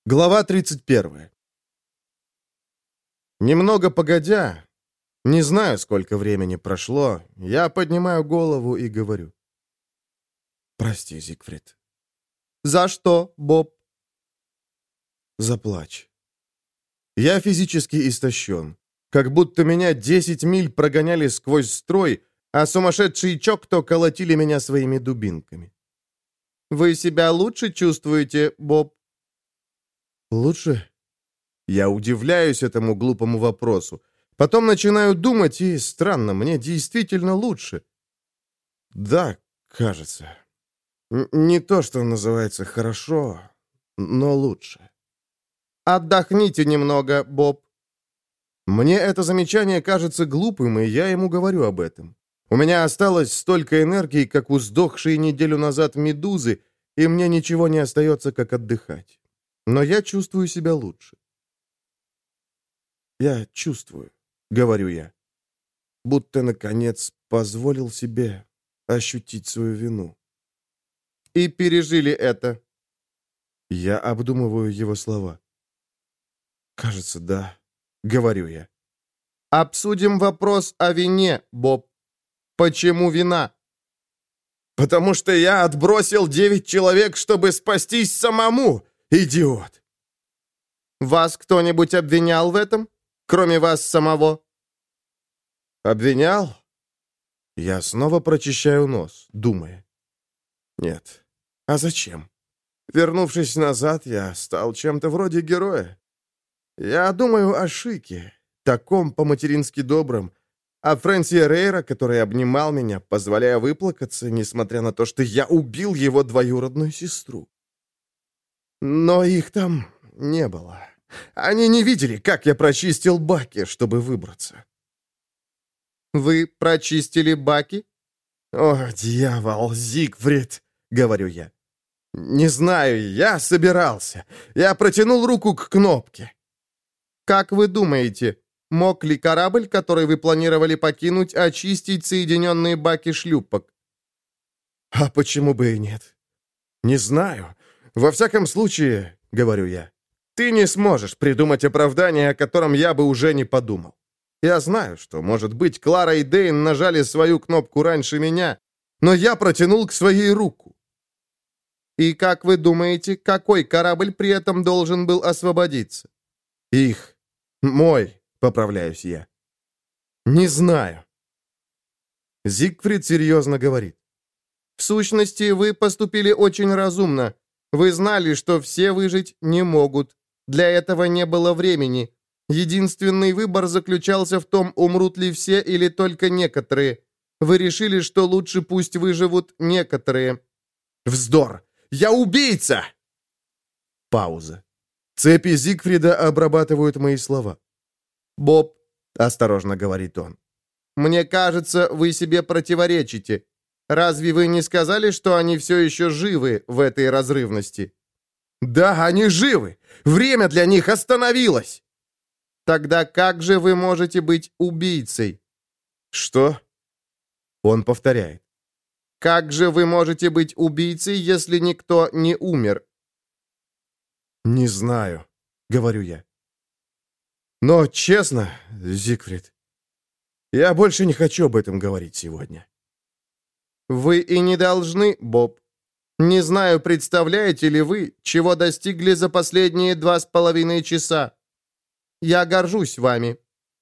Глава 31. Немного погодя, не знаю, сколько времени прошло, я поднимаю голову и говорю. «Прости, Зигфрид». «За что, Боб?» «Заплачь». Я физически истощен. Как будто меня 10 миль прогоняли сквозь строй, а сумасшедшие Чокто колотили меня своими дубинками. «Вы себя лучше чувствуете, Боб?» «Лучше?» Я удивляюсь этому глупому вопросу. Потом начинаю думать, и странно, мне действительно лучше. Да, кажется. Не то, что называется хорошо, но лучше. «Отдохните немного, Боб». Мне это замечание кажется глупым, и я ему говорю об этом. У меня осталось столько энергии, как у сдохшей неделю назад медузы, и мне ничего не остается, как отдыхать. Но я чувствую себя лучше. «Я чувствую», — говорю я, будто, наконец, позволил себе ощутить свою вину. «И пережили это». Я обдумываю его слова. «Кажется, да», — говорю я. «Обсудим вопрос о вине, Боб. Почему вина?» «Потому что я отбросил 9 человек, чтобы спастись самому, идиот!» «Вас кто-нибудь обвинял в этом, кроме вас самого?» «Обвинял?» Я снова прочищаю нос, думая. «Нет. А зачем? Вернувшись назад, я стал чем-то вроде героя. Я думаю о Шике, таком по-матерински добром, о Фрэнси Рейра, который обнимал меня, позволяя выплакаться, несмотря на то, что я убил его двоюродную сестру. Но их там не было. Они не видели, как я прочистил баки, чтобы выбраться». «Вы прочистили баки?» «О, дьявол, Зигфрид!» — говорю я. «Не знаю, я собирался. Я протянул руку к кнопке». «Как вы думаете, мог ли корабль, который вы планировали покинуть, очистить соединенные баки шлюпок?» «А почему бы и нет?» «Не знаю. Во всяком случае, — говорю я, — ты не сможешь придумать оправдание, о котором я бы уже не подумал. Я знаю, что, может быть, Клара и Дейн нажали свою кнопку раньше меня, но я протянул к своей руку». «И как вы думаете, какой корабль при этом должен был освободиться?» «Их. Мой», — поправляюсь я. «Не знаю». Зигфрид серьезно говорит. «В сущности, вы поступили очень разумно. Вы знали, что все выжить не могут. Для этого не было времени. Единственный выбор заключался в том, умрут ли все или только некоторые. Вы решили, что лучше пусть выживут некоторые». «Вздор! Я убийца!» Пауза. Цепи Зигфрида обрабатывают мои слова. «Боб», — осторожно говорит он, — «мне кажется, вы себе противоречите. Разве вы не сказали, что они все еще живы в этой разрывности?» «Да, они живы! Время для них остановилось!» «Тогда как же вы можете быть убийцей?» «Что?» Он повторяет. «Как же вы можете быть убийцей, если никто не умер?» «Не знаю», — говорю я. «Но, честно, Зигфрид, я больше не хочу об этом говорить сегодня». «Вы и не должны, Боб. Не знаю, представляете ли вы, чего достигли за последние 2,5 часа. Я горжусь вами».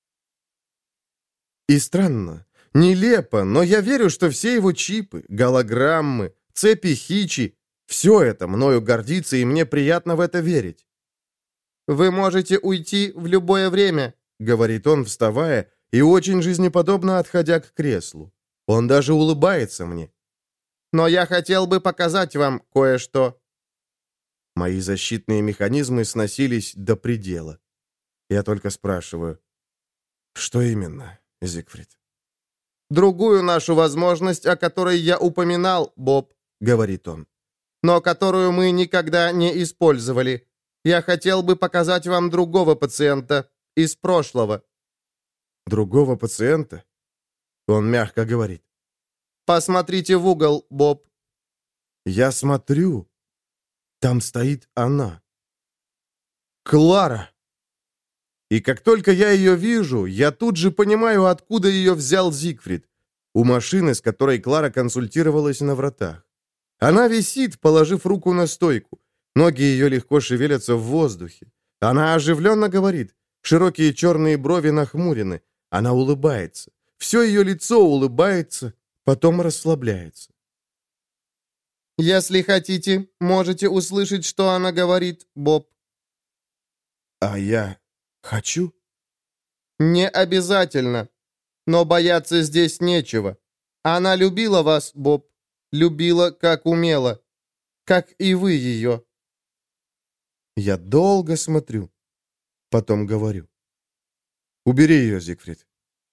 И странно, нелепо, но я верю, что все его чипы, голограммы, цепи Хичи — все это мною гордится, и мне приятно в это верить. «Вы можете уйти в любое время», — говорит он, вставая, и очень жизнеподобно отходя к креслу. Он даже улыбается мне. «Но я хотел бы показать вам кое-что». Мои защитные механизмы сносились до предела. Я только спрашиваю, что именно, Зигфрид? «Другую нашу возможность, о которой я упоминал, Боб», — говорит он, «но которую мы никогда не использовали. Я хотел бы показать вам другого пациента из прошлого». «Другого пациента?» Он мягко говорит. «Посмотрите в угол, Боб». Я смотрю. Там стоит она. Клара! И как только я ее вижу, я тут же понимаю, откуда ее взял Зигфрид. У машины, с которой Клара консультировалась на вратах. Она висит, положив руку на стойку. Ноги ее легко шевелятся в воздухе. Она оживленно говорит. Широкие черные брови нахмурены. Она улыбается. Все ее лицо улыбается, потом расслабляется. «Если хотите, можете услышать, что она говорит, Боб». А я хочу? «Не обязательно. Но бояться здесь нечего. Она любила вас, Боб. Любила, как умела. Как и вы ее». Я долго смотрю. Потом говорю. Убери ее, Зигфрид.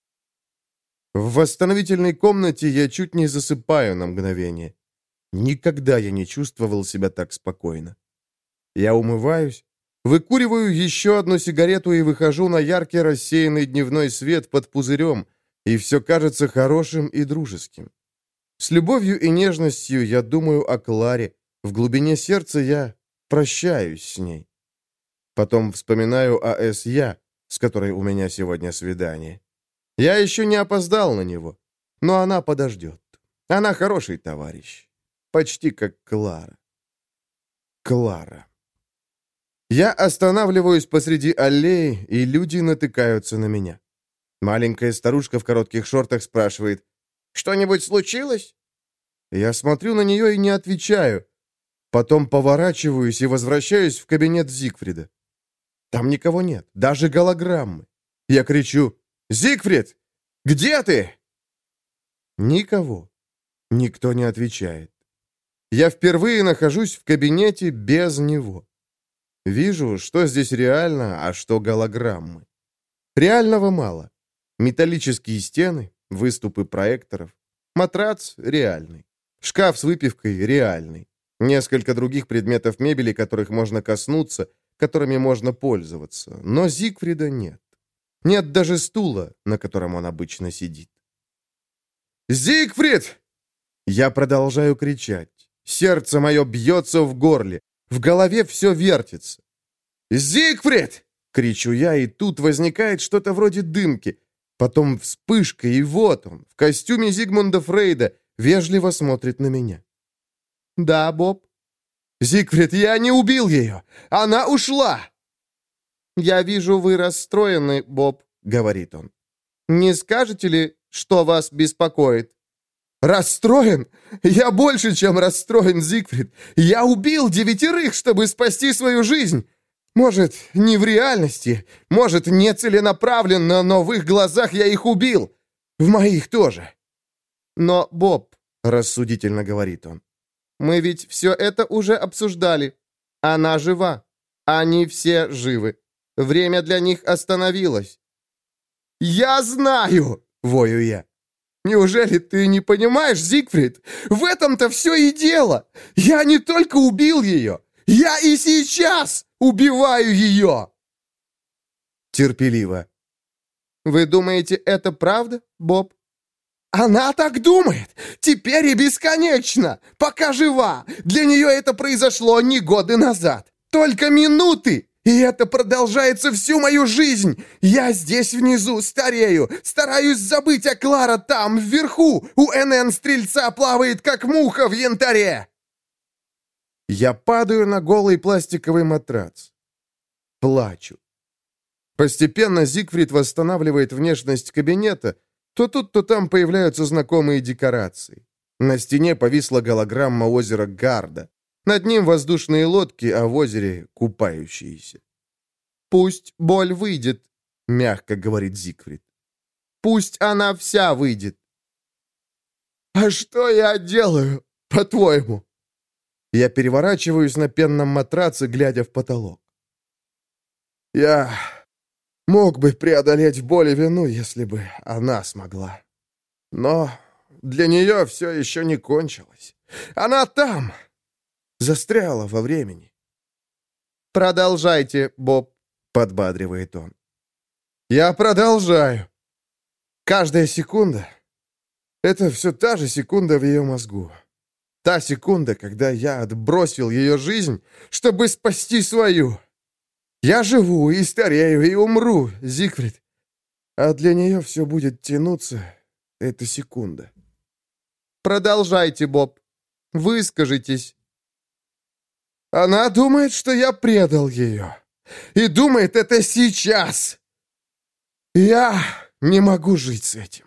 В восстановительной комнате я чуть не засыпаю на мгновение. Никогда я не чувствовал себя так спокойно. Я умываюсь, выкуриваю еще одну сигарету и выхожу на яркий рассеянный дневной свет под пузырем, и все кажется хорошим и дружеским. С любовью и нежностью я думаю о Кларе, в глубине сердца я прощаюсь с ней. Потом вспоминаю о С.Я., с которой у меня сегодня свидание. Я еще не опоздал на него, но она подождет. Она хороший товарищ. Почти как Клара. Клара. Я останавливаюсь посреди аллеи, и люди натыкаются на меня. Маленькая старушка в коротких шортах спрашивает: «Что-нибудь случилось?» Я смотрю на нее и не отвечаю. Потом поворачиваюсь и возвращаюсь в кабинет Зигфрида. Там никого нет, даже голограммы. Я кричу: «Зигфрид, где ты?» Никого. Никто не отвечает. Я впервые нахожусь в кабинете без него. Вижу, что здесь реально, а что голограммы. Реального мало. Металлические стены, выступы проекторов. Матрац реальный. Шкаф с выпивкой реальный. Несколько других предметов мебели, которых можно коснуться, которыми можно пользоваться. Но Зигфрида нет. Нет даже стула, на котором он обычно сидит. «Зигфрид!» Я продолжаю кричать. Сердце мое бьется в горле. В голове все вертится. «Зигфрид!» — кричу я, и тут возникает что-то вроде дымки. Потом вспышка, и вот он, в костюме Зигмунда Фрейда, вежливо смотрит на меня. «Да, Боб». «Зигфрид, я не убил ее! Она ушла!» «Я вижу, вы расстроены, Боб», — говорит он. «Не скажете ли, что вас беспокоит?» «Расстроен? Я больше, чем расстроен, Зигфрид. Я убил 9, чтобы спасти свою жизнь. Может, не в реальности, может, не целенаправленно, но в их глазах я их убил. В моих тоже». «Но, Боб», — рассудительно говорит он, — «мы ведь все это уже обсуждали. Она жива. Они все живы. Время для них остановилось». «Я знаю!» — вою я. «Неужели ты не понимаешь, Зигфрид? В этом-то все и дело. Я не только убил ее, я и сейчас убиваю ее!» Терпеливо. «Вы думаете, это правда, Боб?» «Она так думает! Теперь и бесконечно! Пока жива! Для нее это произошло не годы назад! Только минуты! И это продолжается всю мою жизнь! Я здесь внизу старею, стараюсь забыть, а Клара там, вверху, у НН-стрельца плавает, как муха в янтаре!» Я падаю на голый пластиковый матрац. Плачу. Постепенно Зигфрид восстанавливает внешность кабинета. То тут, то там появляются знакомые декорации. На стене повисла голограмма озера Гарда. Над ним воздушные лодки, а в озере купающиеся. «Пусть боль выйдет», — мягко говорит Зигфрид. «Пусть она вся выйдет». «А что я делаю, по-твоему?» Я переворачиваюсь на пенном матраце, глядя в потолок. «Я мог бы преодолеть боль и вину, если бы она смогла. Но для нее все еще не кончилось. Она там, застряла во времени». «Продолжайте, Боб», — подбадривает он. «Я продолжаю. Каждая секунда — это все та же секунда в ее мозгу. Та секунда, когда я отбросил ее жизнь, чтобы спасти свою. Я живу и старею, и умру, Зигфрид. А для нее все будет тянуться. Это секунда. Продолжайте, Боб. Выскажитесь. Она думает, что я предал ее. И думает это сейчас. Я не могу жить с этим.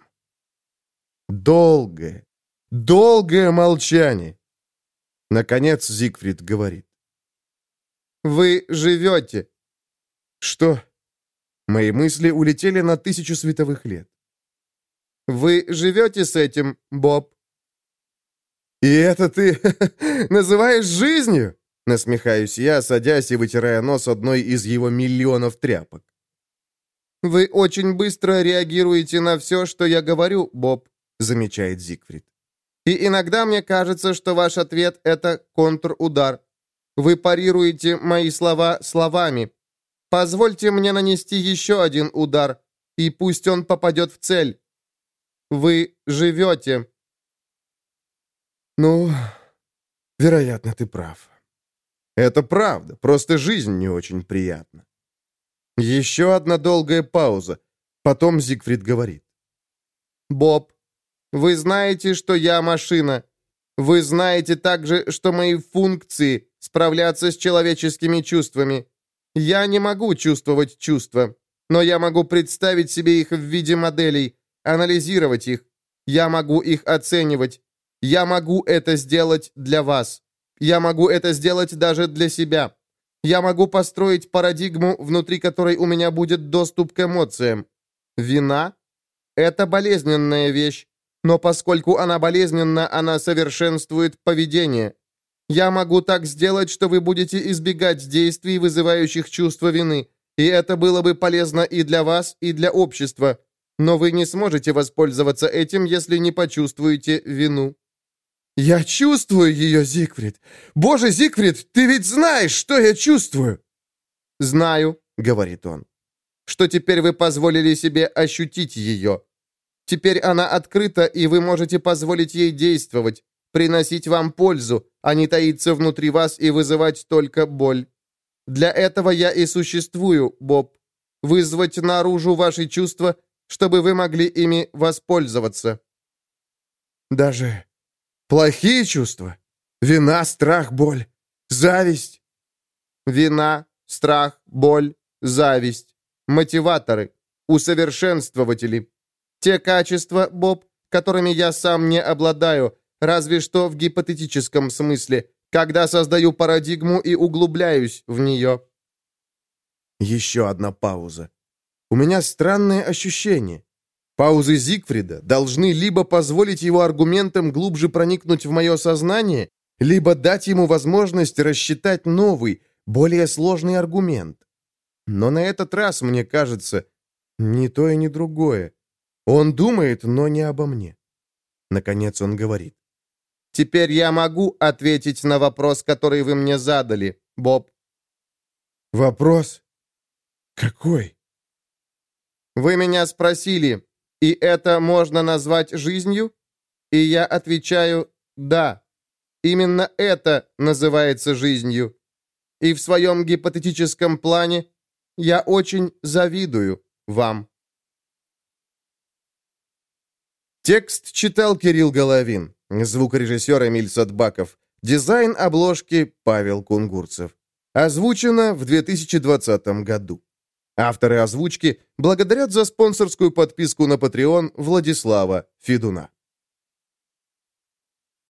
Долгое молчание. Наконец Зигфрид говорит. Вы живете. Что? Мои мысли улетели на 1000 световых лет. Вы живете с этим, Боб? И это ты называешь жизнью? Насмехаюсь я, садясь и вытирая нос одной из его миллионов тряпок. Вы очень быстро реагируете на все, что я говорю, Боб, замечает Зигфрид. И иногда мне кажется, что ваш ответ — это контрудар. Вы парируете мои слова словами. Позвольте мне нанести еще один удар, и пусть он попадет в цель. Вы живете. Ну, вероятно, ты прав. Это правда, просто жизнь не очень приятна. Еще одна долгая пауза. Потом Зигфрид говорит. Боб, вы знаете, что я машина. Вы знаете также, что мои функции — справляться с человеческими чувствами. Я не могу чувствовать чувства, но я могу представить себе их в виде моделей, анализировать их. Я могу их оценивать. Я могу это сделать для вас. Я могу это сделать даже для себя. Я могу построить парадигму, внутри которой у меня будет доступ к эмоциям. Вина — это болезненная вещь, но поскольку она болезненна, она совершенствует поведение. Я могу так сделать, что вы будете избегать действий, вызывающих чувство вины, и это было бы полезно и для вас, и для общества. Но вы не сможете воспользоваться этим, если не почувствуете вину. Я чувствую ее, Зигфрид. Боже, Зигфрид, ты ведь знаешь, что я чувствую. Знаю, говорит он, что теперь вы позволили себе ощутить ее. Теперь она открыта, и вы можете позволить ей действовать, приносить вам пользу, а не таиться внутри вас и вызывать только боль. Для этого я и существую, Боб. Вызвать наружу ваши чувства, чтобы вы могли ими воспользоваться. Даже плохие чувства? Вина, страх, боль, зависть? Вина, страх, боль, зависть. Мотиваторы, усовершенствователи. Те качества, Боб, которыми я сам не обладаю, разве что в гипотетическом смысле, когда создаю парадигму и углубляюсь в нее. Еще одна пауза. У меня странное ощущение. Паузы Зигфрида должны либо позволить его аргументам глубже проникнуть в мое сознание, либо дать ему возможность рассчитать новый, более сложный аргумент. Но на этот раз, мне кажется, ни то и ни другое. Он думает, но не обо мне. Наконец он говорит. Теперь я могу ответить на вопрос, который вы мне задали, Боб. Вопрос? Какой? Вы меня спросили, и это можно назвать жизнью? И я отвечаю «да». Именно это называется жизнью. И в своем гипотетическом плане я очень завидую вам. Текст читал Кирилл Головин, звукорежиссер Эмиль Садбаков, дизайн обложки Павел Кунгурцев. Озвучено в 2020 году. Авторы озвучки благодарят за спонсорскую подписку на Patreon Владислава Федуна.